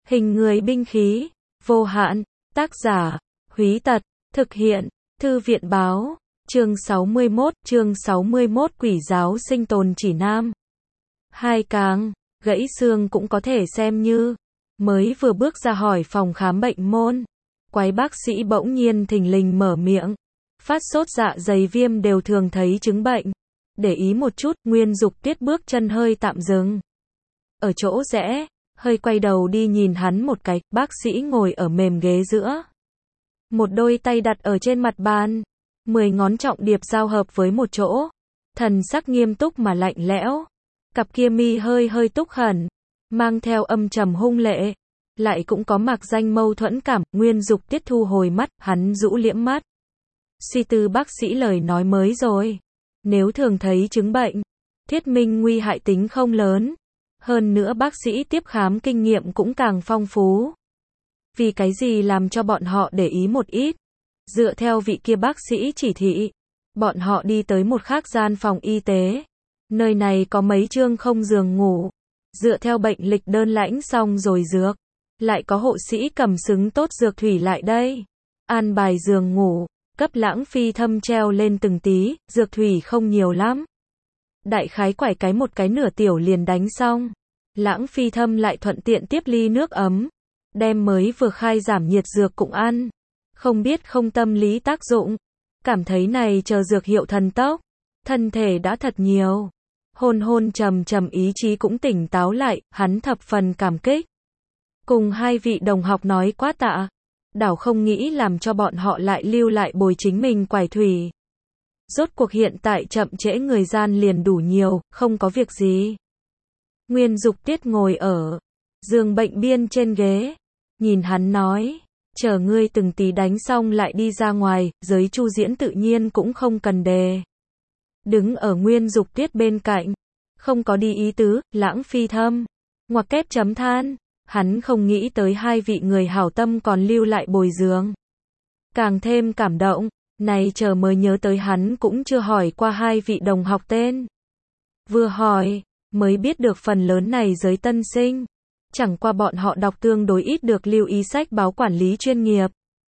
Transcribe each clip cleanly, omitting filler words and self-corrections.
Hình người binh khí, vô hạn, tác giả, Húy Tật, thực hiện, Thư viện báo, chương 61 Quỷ giáo sinh tồn chỉ nam. Hai càng, gãy xương cũng có thể xem như, mới vừa bước ra khỏi phòng khám bệnh môn. Quái bác sĩ bỗng nhiên thình lình mở miệng. Phát sốt dạ dày viêm đều thường thấy chứng bệnh. Để ý một chút, Nguyên Dục Tiết bước chân hơi tạm dừng. Ở chỗ rẽ, hơi quay đầu đi nhìn hắn một cái, bác sĩ ngồi ở mềm ghế giữa. Một đôi tay đặt ở trên mặt bàn, 10 ngón trọng điệp giao hợp với một chỗ. Thần sắc nghiêm túc mà lạnh lẽo. Cặp kia mi hơi túc khẩn, mang theo âm trầm hung lệ. Lại cũng có mạc danh mâu thuẫn cảm, Nguyên Dục Tiết thu hồi mắt, hắn rũ liễm mắt. Suy tư bác sĩ lời nói mới rồi. Nếu thường thấy chứng bệnh, thiết minh nguy hại tính không lớn. Hơn nữa bác sĩ tiếp khám kinh nghiệm cũng càng phong phú. Vì cái gì làm cho bọn họ để ý một ít. Dựa theo vị kia bác sĩ chỉ thị, bọn họ đi tới một khác gian phòng y tế. Nơi này có mấy chương không giường ngủ. Dựa theo bệnh lịch đơn lãnh xong rồi dược. Lại có hộ sĩ cầm xứng tốt dược thủy lại đây. An bài giường ngủ, cấp Lãng Phi Thâm treo lên từng tí, dược thủy không nhiều lắm. Đại khái quải cái một cái nửa tiểu liền đánh xong. Lãng Phi Thâm lại thuận tiện tiếp ly nước ấm. Đem mới vừa khai giảm nhiệt dược cũng ăn. Không biết không tâm lý tác dụng. Cảm thấy này chờ dược hiệu thần tốc. Thân thể đã thật nhiều. Hôn trầm ý chí cũng tỉnh táo lại, hắn thập phần cảm kích. Cùng hai vị đồng học nói quá tạ. Đảo không nghĩ làm cho bọn họ lại lưu lại bồi chính mình quải thủy. Rốt cuộc hiện tại chậm trễ người gian liền đủ nhiều, không có việc gì. Nguyên Dục Tiết ngồi ở giường bệnh biên trên ghế. Nhìn hắn nói, chờ ngươi từng tí đánh xong lại đi ra ngoài, giới Chu Diễn tự nhiên cũng không cần đề. Đứng ở Nguyên Dục Tiết bên cạnh, không có đi ý tứ, Lãng Phi Thâm. Ngoặc kép chấm than. Hắn không nghĩ tới hai vị người hảo tâm còn lưu lại bồi dưỡng. Càng thêm cảm động, này chờ mới nhớ tới hắn cũng chưa hỏi qua hai vị đồng học tên. Vừa hỏi, mới biết được phần lớn này giới tân sinh. Chẳng qua bọn họ đọc tương đối ít được lưu ý sách báo quản lý chuyên nghiệp.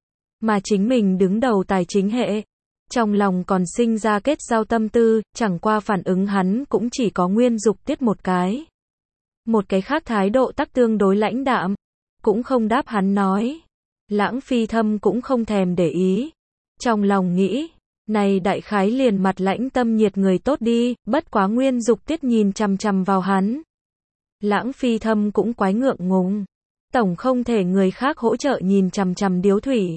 Mà chính mình đứng đầu tài chính hệ. Trong lòng còn sinh ra kết giao tâm tư, chẳng qua phản ứng hắn cũng chỉ có Nguyên Dục Tiết một cái. Một cái khác thái độ tắc tương đối lãnh đạm, cũng không đáp hắn nói. Lãng Phi Thâm cũng không thèm để ý. Trong lòng nghĩ, này đại khái liền mặt lãnh tâm nhiệt người tốt đi, bất quá Nguyên Dục Tiết nhìn chằm vào hắn. Lãng Phi Thâm cũng quái ngượng ngùng. Tổng không thể người khác hỗ trợ nhìn chằm điếu thủy.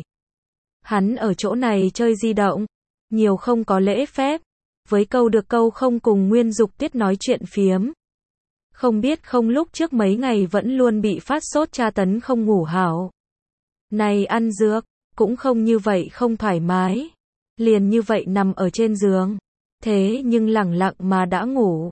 Hắn ở chỗ này chơi di động, nhiều không có lễ phép. Với câu được câu không cùng Nguyên Dục Tiết nói chuyện phiếm. Không biết không lúc trước mấy ngày vẫn luôn bị phát sốt tra tấn không ngủ hảo. Này ăn dược, cũng không như vậy không thoải mái. Liền như vậy nằm ở trên giường. Thế nhưng lẳng lặng mà đã ngủ.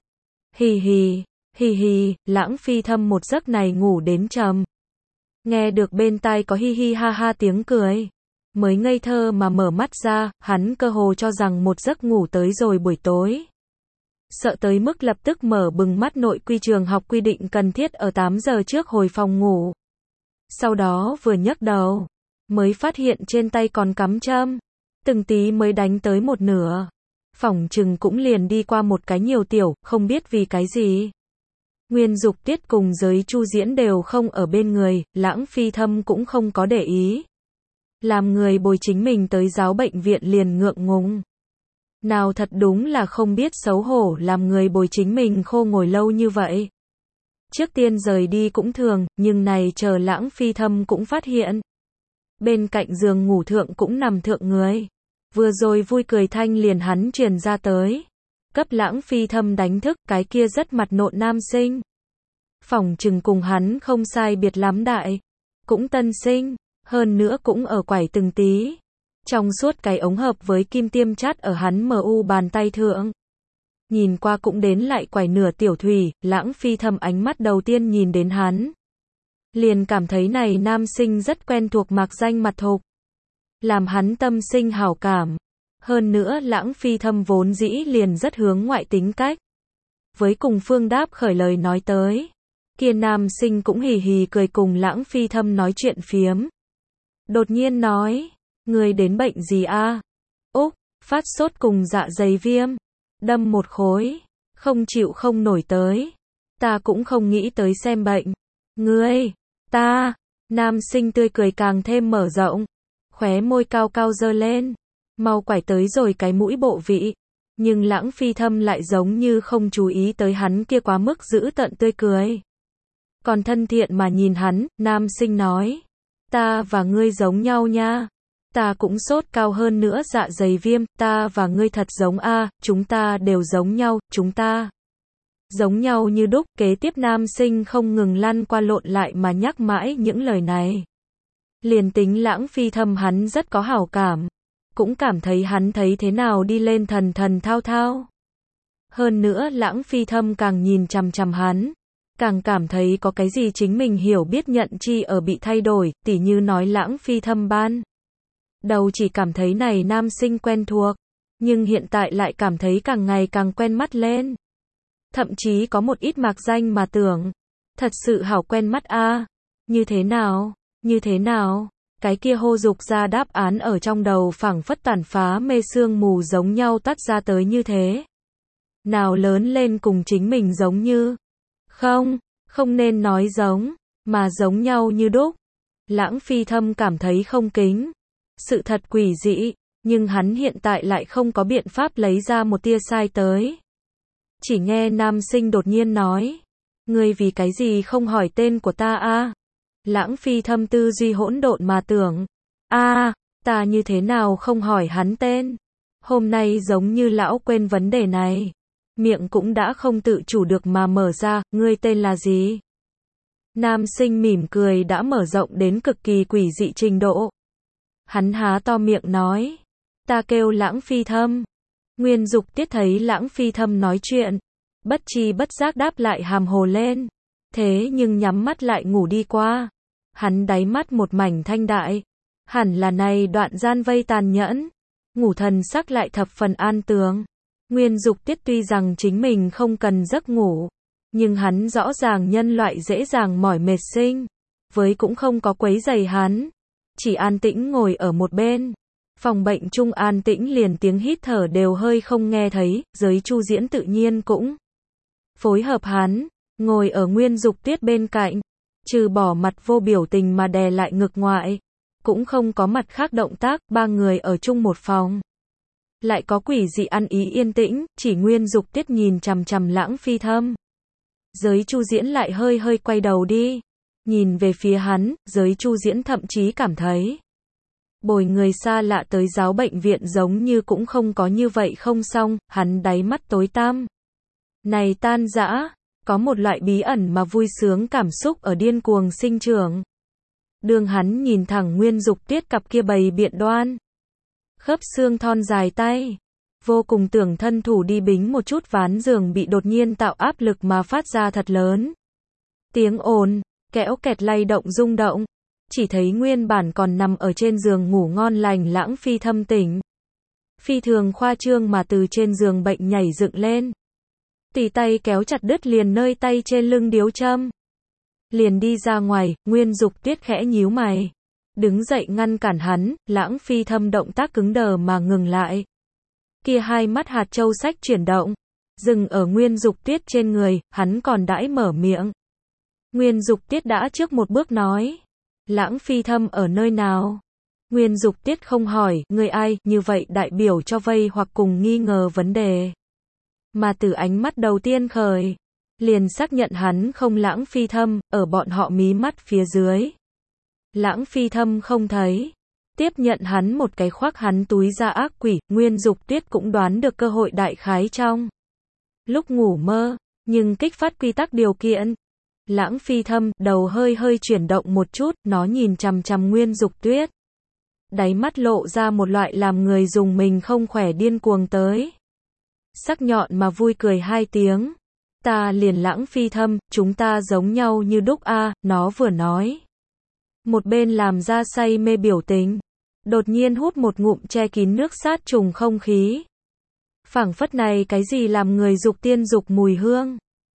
Hì hì, Lãng Phi Thâm một giấc này ngủ đến trầm. Nghe được bên tai có hi hi ha ha tiếng cười. Mới ngây thơ mà mở mắt ra, hắn cơ hồ cho rằng một giấc ngủ tới rồi buổi tối. Sợ tới mức lập tức mở bừng mắt nội quy trường học quy định cần thiết ở 8 giờ trước hồi phòng ngủ. Sau đó vừa nhấc đầu, mới phát hiện trên tay còn cắm châm. Từng tí mới đánh tới một nửa. Phỏng chừng cũng liền đi qua một cái nhiều tiểu, không biết vì cái gì. Nguyên Dục Tiết cùng giới Chu Diễn đều không ở bên người, Lãng Phi Thâm cũng không có để ý. Làm người bồi chính mình tới giáo bệnh viện liền ngượng ngùng. Nào thật đúng là không biết xấu hổ làm người bồi chính mình khô ngồi lâu như vậy. Trước tiên rời đi cũng thường, nhưng này chờ Lãng Phi Thâm cũng phát hiện. Bên cạnh giường ngủ thượng cũng nằm thượng người. Vừa rồi vui cười thanh liền hắn truyền ra tới. Cấp Lãng Phi Thâm đánh thức, cái kia rất mặt nộn nam sinh. Phỏng chừng cùng hắn không sai biệt lắm đại. Cũng tân sinh, hơn nữa cũng ở quải từng tí. Trong suốt cái ống hợp với kim tiêm chát ở hắn mu bàn tay thượng. Nhìn qua cũng đến lại quải nửa tiểu thủy, Lãng Phi Thâm ánh mắt đầu tiên nhìn đến hắn. Liền cảm thấy này nam sinh rất quen thuộc mạc danh mặt thục. Làm hắn tâm sinh hảo cảm. Hơn nữa Lãng Phi Thâm vốn dĩ liền rất hướng ngoại tính cách. Với cùng Phương Đáp khởi lời nói tới. Kia nam sinh cũng hì hì cười cùng Lãng Phi Thâm nói chuyện phiếm. Đột nhiên nói, người đến bệnh gì a? Úc, phát sốt cùng dạ dày viêm, đâm một khối, không chịu không nổi tới. Ta cũng không nghĩ tới xem bệnh. Ngươi, ta, nam sinh tươi cười càng thêm mở rộng, khóe môi cao cao giơ lên, mau quải tới rồi cái mũi bộ vị. Nhưng Lãng Phi Thâm lại giống như không chú ý tới hắn kia quá mức dữ tợn tươi cười. Còn thân thiện mà nhìn hắn, nam sinh nói, ta và ngươi giống nhau nha. Ta cũng sốt cao hơn nữa dạ dày viêm, ta và ngươi thật giống a, chúng ta đều giống nhau, chúng ta giống nhau như đúc. Kế tiếp nam sinh không ngừng lăn qua lộn lại mà nhắc mãi những lời này. Liền tính Lãng Phi Thâm hắn rất có hảo cảm, cũng cảm thấy hắn thấy thế nào đi lên thần thần thao thao. Hơn nữa Lãng Phi Thâm càng nhìn chằm chằm hắn, càng cảm thấy có cái gì chính mình hiểu biết nhận chi ở bị thay đổi, tỉ như nói Lãng Phi Thâm ban đầu chỉ cảm thấy này nam sinh quen thuộc, nhưng hiện tại lại cảm thấy càng ngày càng quen mắt lên. Thậm chí có một ít mạc danh mà tưởng, thật sự hảo quen mắt a. Như thế nào? Như thế nào? Cái kia hô dục ra đáp án ở trong đầu phảng phất tàn phá mê sương mù giống nhau tắt ra tới như thế. Nào lớn lên cùng chính mình giống như. Không, không nên nói giống, mà giống nhau như đúc. Lãng Phi Thâm cảm thấy không kính. Sự thật quỷ dị, nhưng hắn hiện tại lại không có biện pháp lấy ra một tia sai tới. Chỉ nghe nam sinh đột nhiên nói, ngươi vì cái gì không hỏi tên của ta a? Lãng Phi Thâm tư duy hỗn độn mà tưởng, ta như thế nào không hỏi hắn tên? Hôm nay giống như lão quên vấn đề này. Miệng cũng đã không tự chủ được mà mở ra, ngươi tên là gì? Nam sinh mỉm cười đã mở rộng đến cực kỳ quỷ dị trình độ. Hắn há to miệng nói, ta kêu Lãng Phi Thâm. Nguyên Dục Tiết thấy Lãng Phi Thâm nói chuyện, bất tri bất giác đáp lại hàm hồ lên. Thế nhưng nhắm mắt lại ngủ đi qua. Hắn đáy mắt một mảnh thanh đại. Hẳn là này đoạn gian vây tàn nhẫn. Ngủ thần sắc lại thập phần an tường. Nguyên Dục Tiết tuy rằng chính mình không cần giấc ngủ, nhưng hắn rõ ràng nhân loại dễ dàng mỏi mệt sinh. Với cũng không có quấy rầy hắn. Chỉ an tĩnh ngồi ở một bên. Phòng bệnh chung an tĩnh liền tiếng hít thở đều hơi không nghe thấy, giới Chu Diễn tự nhiên cũng phối hợp hắn, ngồi ở Nguyên Dục Tiết bên cạnh, trừ bỏ mặt vô biểu tình mà đè lại ngực ngoại, cũng không có mặt khác động tác, ba người ở chung một phòng. Lại có quỷ dị ăn ý yên tĩnh, chỉ Nguyên Dục Tiết nhìn chằm chằm Lãng Phi Thâm. Giới Chu Diễn lại hơi hơi quay đầu đi, nhìn về phía hắn, giới Chu Diễn thậm chí cảm thấy bồi người xa lạ tới giáo bệnh viện giống như cũng không có như vậy không xong, hắn đáy mắt tối tăm này tan rã, có một loại bí ẩn mà vui sướng cảm xúc ở điên cuồng sinh trưởng. Đường hắn nhìn thẳng Nguyên Dục Tiết cặp kia bày biện đoan khớp xương thon dài tay, vô cùng tưởng thân thủ đi bính một chút ván giường bị đột nhiên tạo áp lực mà phát ra thật lớn. Tiếng ồn, kẽo kẹt lay động rung động, chỉ thấy nguyên bản còn nằm ở trên giường ngủ ngon lành Lãng Phi Thâm tỉnh. Phi thường khoa trương mà từ trên giường bệnh nhảy dựng lên. Tỉ tay kéo chặt đứt liền nơi tay trên lưng điếu châm. Liền đi ra ngoài, Nguyên Dục Tiết khẽ nhíu mày. Đứng dậy ngăn cản hắn, Lãng Phi Thâm động tác cứng đờ mà ngừng lại. Kia hai mắt hạt châu sách chuyển động, dừng ở Nguyên Dục Tiết trên người, hắn còn đãi mở miệng. Nguyên Dục Tiết đã trước một bước nói, Lãng Phi Thâm ở nơi nào? Nguyên Dục Tiết không hỏi, người ai, như vậy đại biểu cho vây hoặc cùng nghi ngờ vấn đề. Mà từ ánh mắt đầu tiên khởi, liền xác nhận hắn không Lãng Phi Thâm, ở bọn họ mí mắt phía dưới. Lãng Phi Thâm không thấy. Tiếp nhận hắn một cái khoác hắn túi ra ác quỷ, Nguyên Dục Tiết cũng đoán được cơ hội đại khái trong lúc ngủ mơ, nhưng kích phát quy tắc điều kiện. Lãng Phi Thâm, đầu hơi hơi chuyển động một chút, nó nhìn chằm chằm Nguyên Dục Tiết. Đáy mắt lộ ra một loại làm người dùng mình không khỏe điên cuồng tới. Sắc nhọn mà vui cười hai tiếng. Ta liền Lãng Phi Thâm, chúng ta giống nhau như đúc a, nó vừa nói. Một bên làm ra say mê biểu tình. Đột nhiên hút một ngụm che kín nước sát trùng không khí. Phảng phất này cái gì làm người dục tiên dục mùi hương.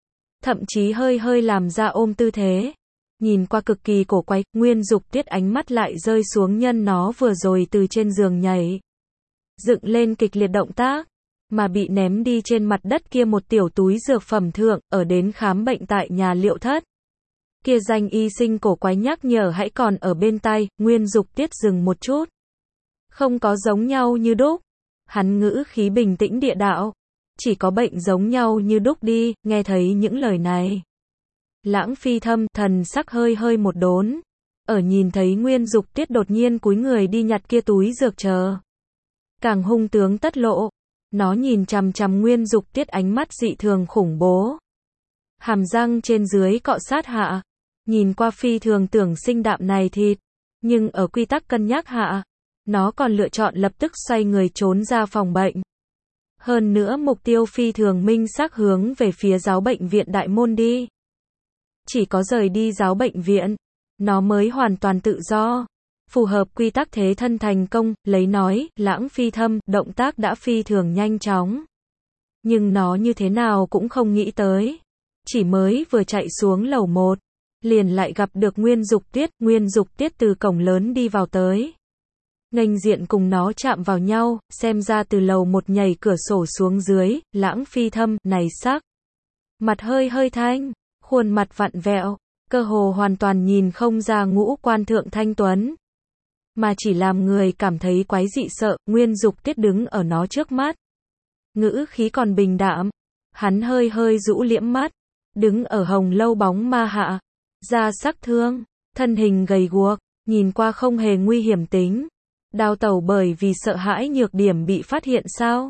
thậm chí hơi hơi làm ra ôm tư thế. Nhìn qua cực kỳ cổ quái, Nguyên Dục Tiết ánh mắt lại rơi xuống nhân nó vừa rồi từ trên giường nhảy dựng lên kịch liệt động tác, mà bị ném đi trên mặt đất kia một tiểu túi dược phẩm thượng, ở đến khám bệnh tại nhà Liệu Thất. Kia danh y sinh cổ quái nhắc nhở hãy còn ở bên tai, Nguyên Dục Tiết dừng một chút. Không có giống nhau như đúc. Hắn ngữ khí bình tĩnh địa đạo. Chỉ có bệnh giống nhau như đúc đi, nghe thấy những lời này. Lãng Phi Thâm, thần sắc hơi hơi một đốn. Ở nhìn thấy Nguyên Dục Tiết đột nhiên cúi người đi nhặt kia túi dược chờ. Càng hung tướng tất lộ. Nó nhìn chằm chằm Nguyên Dục Tiết ánh mắt dị thường khủng bố. Hàm răng trên dưới cọ sát hạ. Nhìn qua phi thường tưởng sinh đạm này thịt. Nhưng ở quy tắc cân nhắc hạ. Nó còn lựa chọn lập tức xoay người trốn ra phòng bệnh. Hơn nữa mục tiêu phi thường minh xác hướng về phía giáo bệnh viện đại môn đi. Chỉ có rời đi giáo bệnh viện, nó mới hoàn toàn tự do. Phù hợp quy tắc thế thân thành công, lấy nói, Lãng Phi Thâm, động tác đã phi thường nhanh chóng. Nhưng nó như thế nào cũng không nghĩ tới. Chỉ mới vừa chạy xuống lầu 1, liền lại gặp được Nguyên Dục Tiết từ cổng lớn đi vào tới. Nghênh diện cùng nó chạm vào nhau, xem ra từ lầu 1 nhảy cửa sổ xuống dưới, Lãng Phi Thâm, này sắc. Mặt hơi hơi thanh, khuôn mặt vặn vẹo, cơ hồ hoàn toàn nhìn không ra ngũ quan thượng thanh tuấn. Mà chỉ làm người cảm thấy quái dị sợ, Nguyên Dục Tiết đứng ở nó trước mắt. Ngữ khí còn bình đạm, hắn hơi hơi rũ liễm mắt, đứng ở hồng lâu bóng ma hạ, da sắc thương, thân hình gầy guộc, nhìn qua không hề nguy hiểm tính. Đào tẩu bởi vì sợ hãi nhược điểm bị phát hiện sao?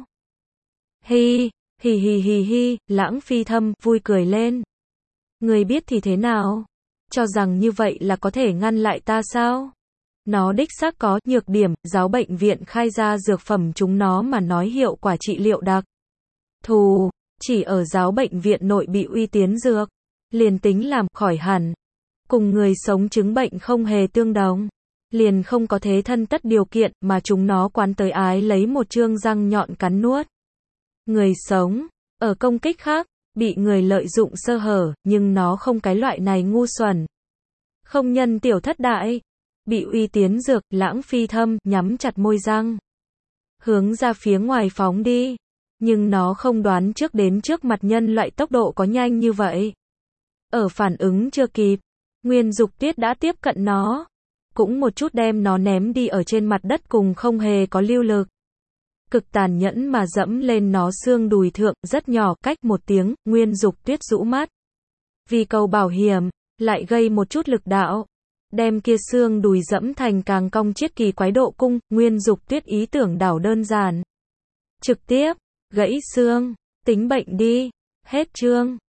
Hi, hi, Lãng Phi Thâm, vui cười lên. Người biết thì thế nào? Cho rằng như vậy là có thể ngăn lại ta sao? Nó đích xác có nhược điểm, giáo bệnh viện khai ra dược phẩm chúng nó mà nói hiệu quả trị liệu đặc thù, chỉ ở giáo bệnh viện nội bị uy tín dược, liền tính làm khỏi hẳn. Cùng người sống chứng bệnh không hề tương đồng. Liền không có thế thân tất điều kiện mà chúng nó quán tới ái lấy một chương răng nhọn cắn nuốt. Người sống, ở công kích khác, bị người lợi dụng sơ hở, nhưng nó không cái loại này ngu xuẩn. Không nhân tiểu thất đại, bị uy tín dược, Lãng Phi Thâm, nhắm chặt môi răng. Hướng ra phía ngoài phóng đi. Nhưng nó không đoán trước đến trước mặt nhân loại tốc độ có nhanh như vậy. Ở phản ứng chưa kịp, Nguyên Dục Tiết đã tiếp cận nó. Cũng một chút đem nó ném đi ở trên mặt đất cùng không hề có lưu lực. Cực tàn nhẫn mà dẫm lên nó xương đùi thượng, rất nhỏ, cách một tiếng, Nguyên Dục Tiết rũ mắt. Vì cầu bảo hiểm, lại gây một chút lực đạo. Đem kia xương đùi dẫm thành càng cong chiết kỳ quái độ cung, Nguyên Dục Tiết ý tưởng đảo đơn giản. Trực tiếp, gãy xương, tính bệnh đi, hết chương.